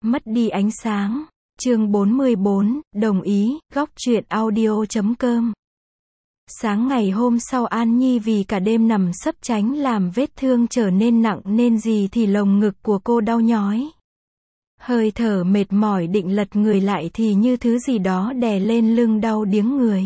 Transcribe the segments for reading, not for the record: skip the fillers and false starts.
Mất đi ánh sáng. Chương 44, đồng ý, góc truyện audio.com. Sáng ngày hôm sau An Nhi vì cả đêm nằm sấp tránh làm vết thương trở nên nặng nên gì thì lồng ngực của cô đau nhói. Hơi thở mệt mỏi định lật người lại thì như thứ gì đó đè lên lưng đau điếng người.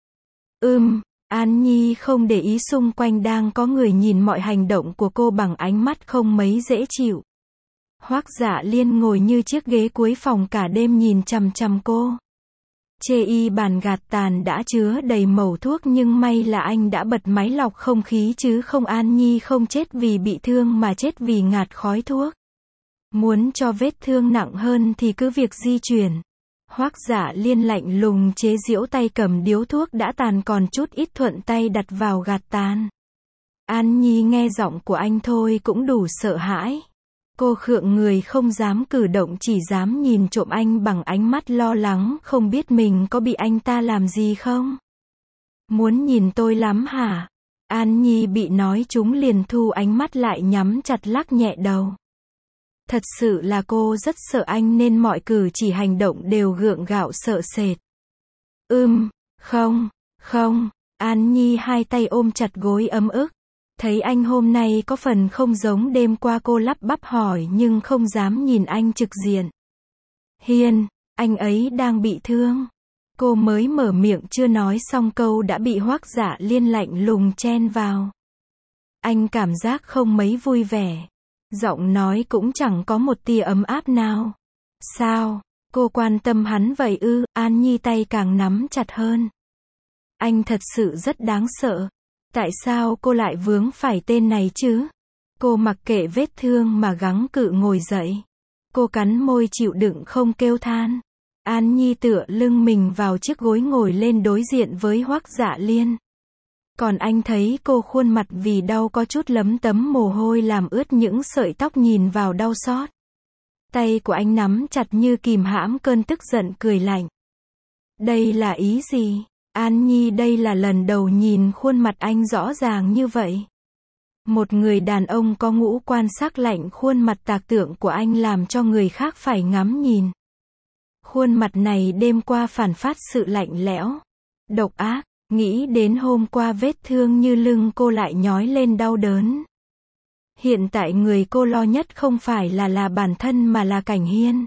An Nhi không để ý xung quanh đang có người nhìn mọi hành động của cô bằng ánh mắt không mấy dễ chịu. Hoắc Dạ Liên ngồi như chiếc ghế cuối phòng cả đêm nhìn chằm chằm cô. Chê y bàn gạt tàn đã chứa đầy mẩu thuốc nhưng may là anh đã bật máy lọc không khí chứ không An Nhi không chết vì bị thương mà chết vì ngạt khói thuốc. Muốn cho vết thương nặng hơn thì cứ việc di chuyển. Hoắc Dạ Liên lạnh lùng chế giễu tay cầm điếu thuốc đã tàn còn chút ít thuận tay đặt vào gạt tàn. An Nhi nghe giọng của anh thôi cũng đủ sợ hãi. Cô khựng người không dám cử động chỉ dám nhìn trộm anh bằng ánh mắt lo lắng không biết mình có bị anh ta làm gì không. Muốn nhìn tôi lắm hả? An Nhi bị nói trúng liền thu ánh mắt lại nhắm chặt lắc nhẹ đầu. Thật sự là cô rất sợ anh nên mọi cử chỉ hành động đều gượng gạo sợ sệt. Không, An Nhi hai tay ôm chặt gối ấm ức. Thấy anh hôm nay có phần không giống đêm qua cô lắp bắp hỏi nhưng không dám nhìn anh trực diện. Hiên, anh ấy đang bị thương. Cô mới mở miệng chưa nói xong câu đã bị Hoắc Dạ Liên lạnh lùng chen vào. Anh cảm giác không mấy vui vẻ. Giọng nói cũng chẳng có một tia ấm áp nào. Sao? Cô quan tâm hắn vậy ư? An Nhi tay càng nắm chặt hơn. Anh thật sự rất đáng sợ. Tại sao cô lại vướng phải tên này chứ? Cô mặc kệ vết thương mà gắng cự ngồi dậy. Cô cắn môi chịu đựng không kêu than. An Nhi tựa lưng mình vào chiếc gối ngồi lên đối diện với Hoắc Dạ Liên. Còn anh thấy cô khuôn mặt vì đau có chút lấm tấm mồ hôi làm ướt những sợi tóc nhìn vào đau xót. Tay của anh nắm chặt như kìm hãm cơn tức giận cười lạnh. Đây là ý gì? An Nhi đây là lần đầu nhìn khuôn mặt anh rõ ràng như vậy. Một người đàn ông có ngũ quan sắc lạnh khuôn mặt tạc tượng của anh làm cho người khác phải ngắm nhìn. Khuôn mặt này đêm qua phản phát sự lạnh lẽo, độc ác, nghĩ đến hôm qua vết thương như lưng cô lại nhói lên đau đớn. Hiện tại người cô lo nhất không phải là bản thân mà là Cảnh Hiên.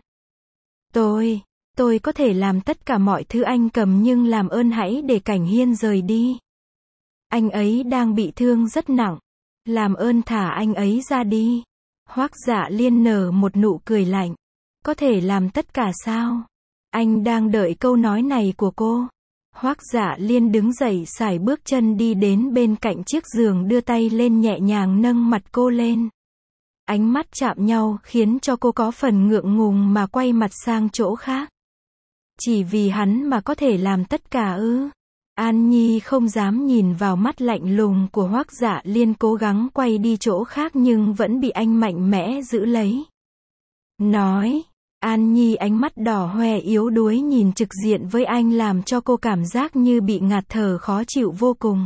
Tôi có thể làm tất cả mọi thứ anh cầm nhưng làm ơn hãy để Cảnh Hiên rời đi. Anh ấy đang bị thương rất nặng. Làm ơn thả anh ấy ra đi. Hoắc Dạ Liên nở một nụ cười lạnh. Có thể làm tất cả sao? Anh đang đợi câu nói này của cô. Hoắc Dạ Liên đứng dậy sải bước chân đi đến bên cạnh chiếc giường đưa tay lên nhẹ nhàng nâng mặt cô lên. Ánh mắt chạm nhau khiến cho cô có phần ngượng ngùng mà quay mặt sang chỗ khác. Chỉ vì hắn mà có thể làm tất cả ư? An Nhi không dám nhìn vào mắt lạnh lùng của Hoắc Dạ Liên cố gắng quay đi chỗ khác nhưng vẫn bị anh mạnh mẽ giữ lấy. Nói, An Nhi ánh mắt đỏ hoe yếu đuối nhìn trực diện với anh làm cho cô cảm giác như bị ngạt thở khó chịu vô cùng.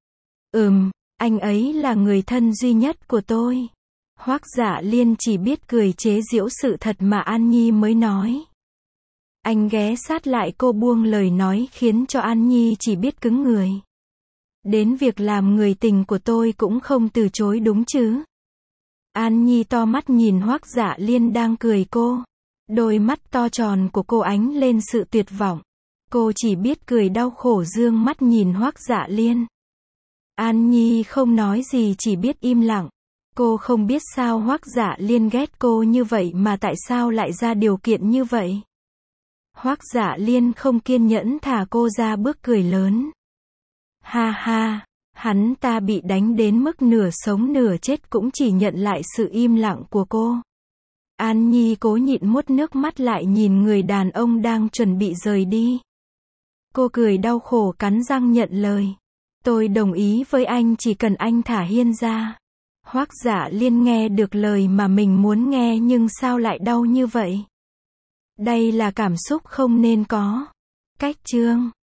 Anh ấy là người thân duy nhất của tôi. Hoắc Dạ Liên chỉ biết cười chế giễu sự thật mà An Nhi mới nói. Anh ghé sát lại cô buông lời nói khiến cho An Nhi chỉ biết cứng người. Đến việc làm người tình của tôi cũng không từ chối đúng chứ? An Nhi to mắt nhìn Hoắc Dạ Liên đang cười cô. Đôi mắt to tròn của cô ánh lên sự tuyệt vọng. Cô chỉ biết cười đau khổ dương mắt nhìn Hoắc Dạ Liên. An Nhi không nói gì chỉ biết im lặng. Cô không biết sao Hoắc Dạ Liên ghét cô như vậy mà tại sao lại ra điều kiện như vậy. Hoắc Dạ Liên không kiên nhẫn thả cô ra bước cười lớn. Ha ha, hắn ta bị đánh đến mức nửa sống nửa chết cũng chỉ nhận lại sự im lặng của cô. An Nhi cố nhịn muốt nước mắt lại nhìn người đàn ông đang chuẩn bị rời đi. Cô cười đau khổ cắn răng nhận lời. Tôi đồng ý với anh chỉ cần anh thả Hiên ra. Hoắc Dạ Liên nghe được lời mà mình muốn nghe nhưng sao lại đau như vậy? Đây là cảm xúc không nên có. Cách chương